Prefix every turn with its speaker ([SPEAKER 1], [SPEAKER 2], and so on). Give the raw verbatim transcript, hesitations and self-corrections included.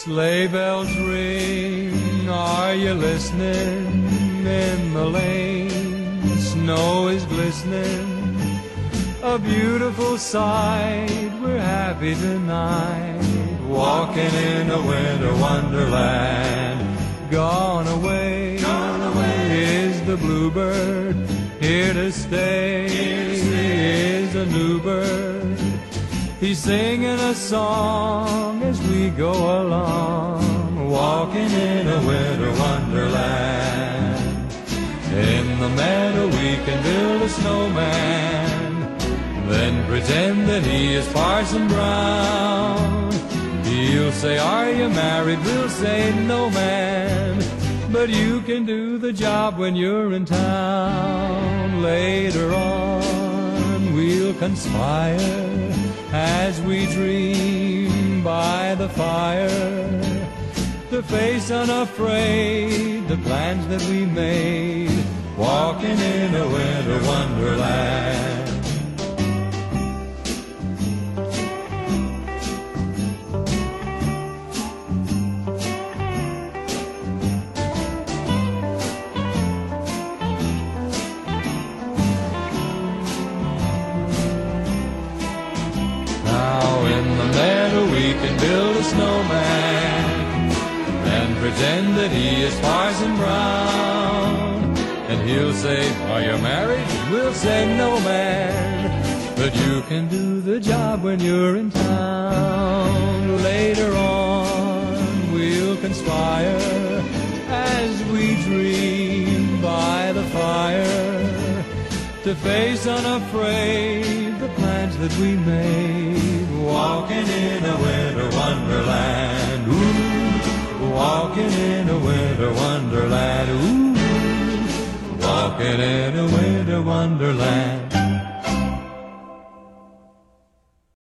[SPEAKER 1] Sleigh bells ring, are you listening? In the lane, snow is glistening, a beautiful sight. We're happy tonight, walking in a winter wonderland. Gone away, gone away is the bluebird, here to stay, here to stay is a new bird. He's singing a song as we go along, walking in a winter wonderland. In the meadow we can build a snowman, then pretend that he is Parson Brown. He'll say, are you married? We'll say, no, man, but you can do the job when you're in town. Later on we'll conspire as we dream by the fire, to face unafraid the plans that we made, walking in a winter wonderland. We can build a snowman and pretend that he is Parson Brown. And he'll say, are you married? We'll say, no, man, but you can do the job when you're in town. Later on we'll conspire as we dream by the fire, to face unafraid the plans that we made, walking in a winter wonderland. Ooh, walking in a winter wonderland. Ooh, walking in a winter wonderland.